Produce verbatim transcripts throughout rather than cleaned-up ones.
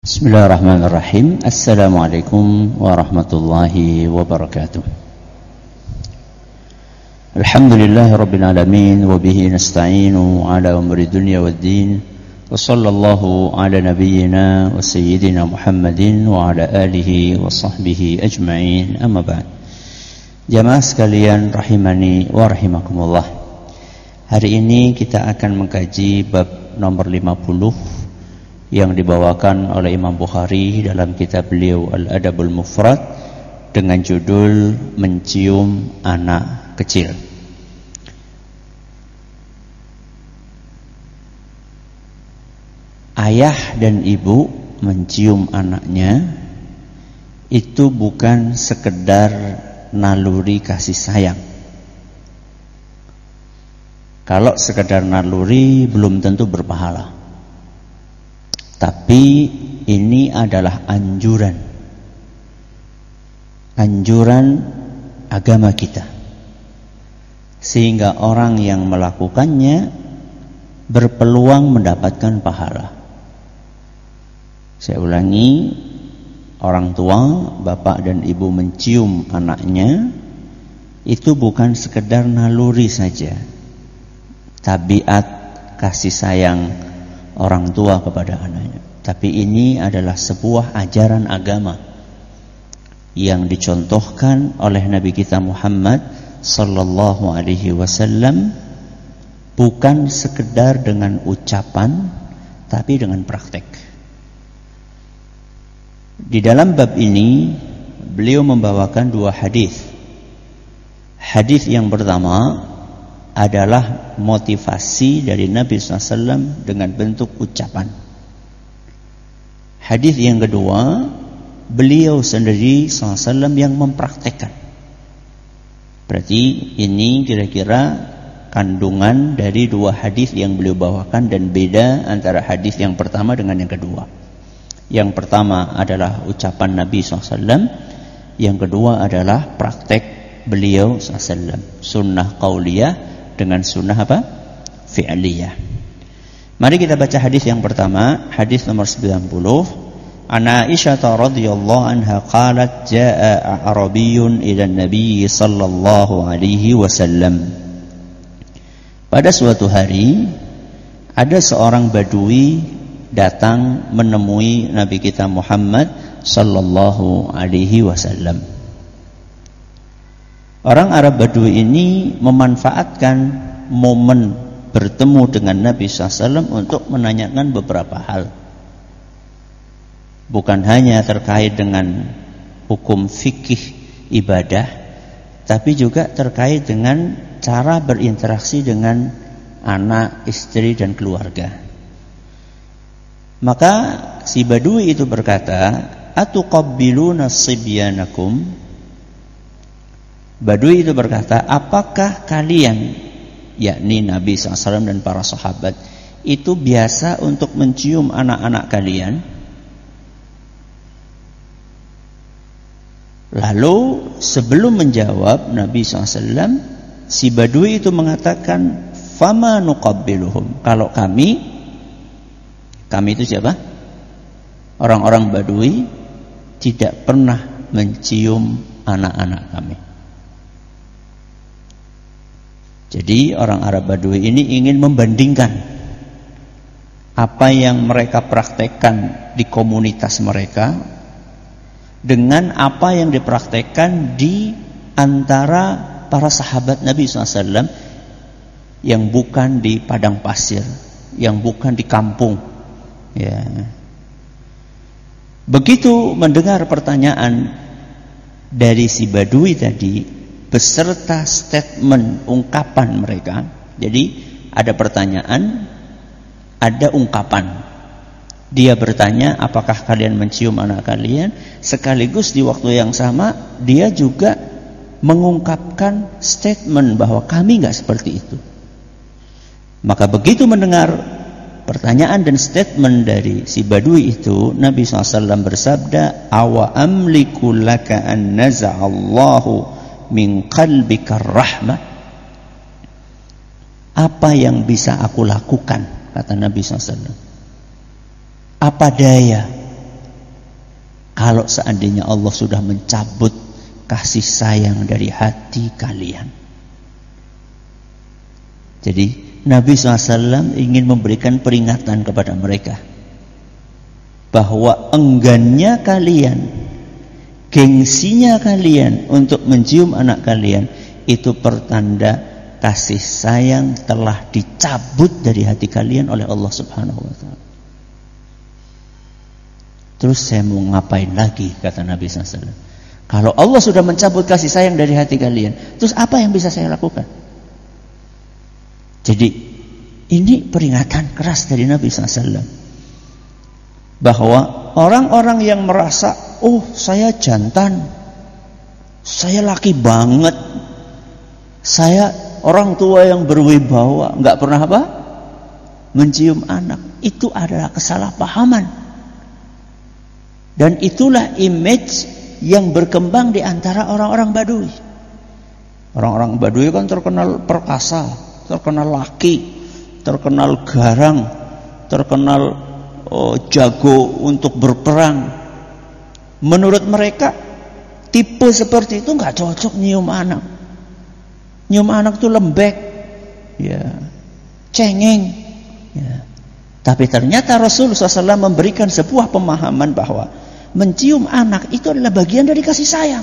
Bismillahirrahmanirrahim. Assalamualaikum warahmatullahi wabarakatuh. Alhamdulillahi rabbil alamin wa bihi nasta'inu ala umuri dunya waddin. Wa sallallahu ala nabiyyina wa sayyidina Muhammadin wa ala alihi wa sahbihi ajma'in. Amma ba'd. Jamaah sekalian rahimani wa rahimakumullah. Hari ini kita akan mengkaji bab nomor lima puluh yang dibawakan oleh Imam Bukhari dalam kitab beliau Al-Adabul Mufrad dengan judul Mencium Anak Kecil. Ayah dan ibu mencium anaknya itu bukan sekedar naluri kasih sayang. Kalau sekedar naluri belum tentu berpahala. Tapi ini adalah anjuran Anjuran agama kita, sehingga orang yang melakukannya berpeluang mendapatkan pahala. Saya ulangi, orang tua, bapak dan ibu mencium anaknya itu bukan sekedar naluri saja, tabiat kasih sayang orang tua kepada anaknya, tapi ini adalah sebuah ajaran agama yang dicontohkan oleh Nabi kita Muhammad sallallahu alaihi wasallam, bukan sekedar dengan ucapan tapi dengan praktek. Di dalam bab ini beliau membawakan dua hadis. Hadis yang pertama adalah motivasi dari Nabi shallallahu alaihi wasallam dengan bentuk ucapan. Hadis yang kedua, beliau sendiri shallallahu alaihi wasallam yang mempraktekkan. Berarti ini kira-kira kandungan dari dua hadis yang beliau bawakan, dan beda antara hadis yang pertama dengan yang kedua. Yang pertama adalah ucapan Nabi shallallahu alaihi wasallam, yang kedua adalah praktek beliau shallallahu alaihi wasallam, sunnah qauliyah dengan sunnah apa? Fi'liyah. Mari kita baca hadis yang pertama, hadis nomor sembilan puluh. Ana Aisyah radhiyallahu anha qalat jaa a'rabiyyun ila an-nabiy sallallahu alaihi wasallam. Pada suatu hari ada seorang badui datang menemui Nabi kita Muhammad sallallahu alaihi wasallam. Orang Arab Badui ini memanfaatkan momen bertemu dengan Nabi shallallahu alaihi wasallam untuk menanyakan beberapa hal. Bukan hanya terkait dengan hukum fikih ibadah, tapi juga terkait dengan cara berinteraksi dengan anak, istri, dan keluarga. Maka si Badui itu berkata, atuqabbiluna sibyanakum? Badui itu berkata, apakah kalian, yakni Nabi shallallahu alaihi wasallam dan para sahabat, itu biasa untuk mencium anak-anak kalian? Lalu sebelum menjawab Nabi shallallahu alaihi wasallam, si Badui itu mengatakan, fama nuqabbiluhum? Kalau kami, kami itu siapa? Orang-orang Badui tidak pernah mencium anak-anak kami. Jadi orang Arab Badui ini ingin membandingkan apa yang mereka praktekkan di komunitas mereka dengan apa yang dipraktekkan di antara para sahabat Nabi shallallahu alaihi wasallam yang bukan di padang pasir, yang bukan di kampung. Ya. Begitu mendengar pertanyaan dari si Badui tadi beserta statement ungkapan mereka, jadi ada pertanyaan, ada ungkapan. Dia bertanya, apakah kalian mencium anak kalian? Sekaligus di waktu yang sama dia juga mengungkapkan statement bahwa kami enggak seperti itu. Maka begitu mendengar pertanyaan dan statement dari si Badui itu, Nabi shallallahu alaihi wasallam bersabda, awa amliku laka an naza'allahu min qalbika rahmah? Apa yang bisa aku lakukan, kata Nabi shallallahu alaihi wasallam, apa daya kalau seandainya Allah sudah mencabut kasih sayang dari hati kalian. Jadi Nabi shallallahu alaihi wasallam ingin memberikan peringatan kepada mereka bahwa enggannya kalian, gengsinya kalian untuk mencium anak kalian itu pertanda kasih sayang telah dicabut dari hati kalian oleh Allah Subhanahu wa taala. Terus saya mau ngapain lagi, kata Nabi shallallahu alaihi wasallam. Kalau Allah sudah mencabut kasih sayang dari hati kalian, terus apa yang bisa saya lakukan? Jadi ini peringatan keras dari Nabi shallallahu alaihi wasallam bahwa orang-orang yang merasa, oh saya jantan, saya laki banget, saya orang tua yang berwibawa, nggak pernah apa? Mencium anak, itu adalah kesalahpahaman. Dan itulah image yang berkembang di antara orang-orang Badui. Orang-orang Badui kan terkenal perkasa, terkenal laki, terkenal garang, terkenal oh, jago untuk berperang. Menurut mereka, tipe seperti itu nggak cocok nyium anak. Nyium anak itu lembek, ya, cengeng. Ya. Tapi ternyata Rasulullah shallallahu alaihi wasallam memberikan sebuah pemahaman bahwa mencium anak itu adalah bagian dari kasih sayang.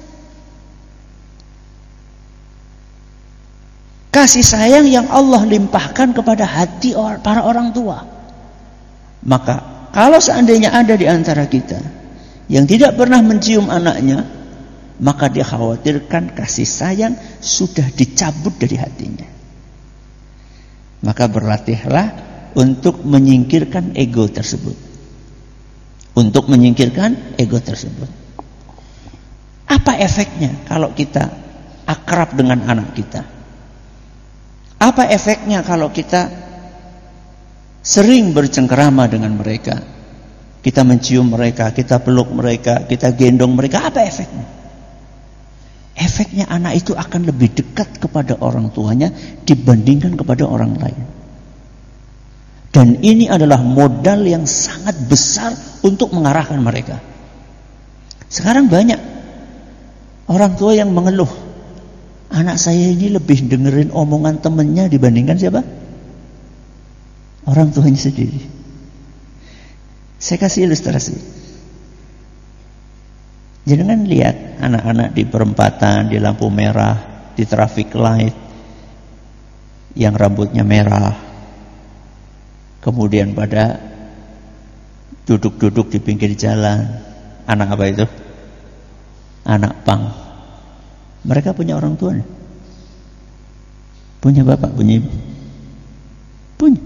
Kasih sayang yang Allah limpahkan kepada hati para orang tua. Maka kalau seandainya ada di antara kita yang tidak pernah mencium anaknya, maka dia khawatirkan kasih sayang sudah dicabut dari hatinya. Maka berlatihlah untuk menyingkirkan ego tersebut. Untuk menyingkirkan ego tersebut. Apa efeknya kalau kita akrab dengan anak kita? Apa efeknya kalau kita sering bercengkerama dengan mereka? Kita mencium mereka, kita peluk mereka, kita gendong mereka. Apa efeknya? Efeknya anak itu akan lebih dekat kepada orang tuanya dibandingkan kepada orang lain. Dan ini adalah modal yang sangat besar untuk mengarahkan mereka. Sekarang banyak orang tua yang mengeluh, anak saya ini lebih dengerin omongan temannya dibandingkan siapa? Orang tuanya sendiri. Saya kasih ilustrasi. Jangan lihat anak-anak di perempatan, di lampu merah, di traffic light, yang rambutnya merah, kemudian pada duduk-duduk di pinggir jalan. Anak apa itu? Anak pang. Mereka punya orang tua, punya bapak, punya ibu, punya.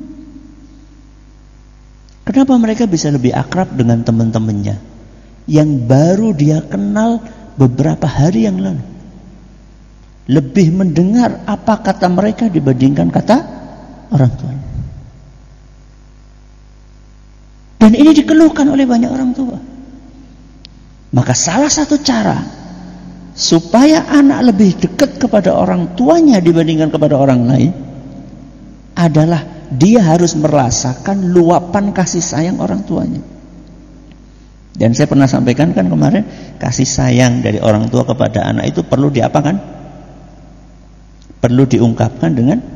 Kenapa mereka bisa lebih akrab dengan teman-temannya yang baru dia kenal beberapa hari yang lalu? Lebih mendengar apa kata mereka dibandingkan kata orang tua. Dan ini dikeluhkan oleh banyak orang tua. Maka salah satu cara supaya anak lebih dekat kepada orang tuanya dibandingkan kepada orang lain adalah dia harus merasakan luapan kasih sayang orang tuanya. Dan saya pernah sampaikan kan kemarin, kasih sayang dari orang tua kepada anak itu perlu diapakan? Perlu diungkapkan dengan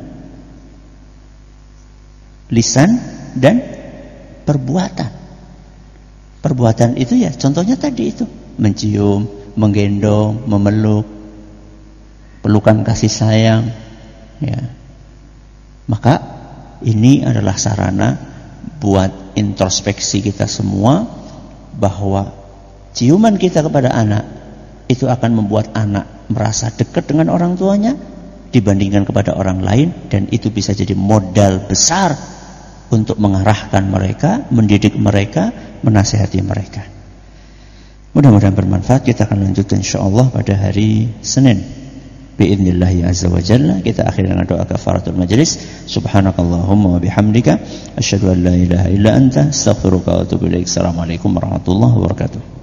lisan dan perbuatan. Perbuatan itu ya contohnya tadi itu, mencium, menggendong, memeluk, pelukan kasih sayang, ya. Maka ini adalah sarana buat introspeksi kita semua bahwa ciuman kita kepada anak itu akan membuat anak merasa dekat dengan orang tuanya dibandingkan kepada orang lain, dan itu bisa jadi modal besar untuk mengarahkan mereka, mendidik mereka, menasihati mereka. Mudah-mudahan bermanfaat. Kita akan lanjutkan insyaallah pada hari Senin. Biidznillah azza wa jalla. Kita akhiri dengan doa kafaratul majlis. Subhanakallahumma wa bihamdika asyhadu an la ilaha illa anta astaghfiruka wa atubu ilaik. Assalamualaikum warahmatullahi wabarakatuh.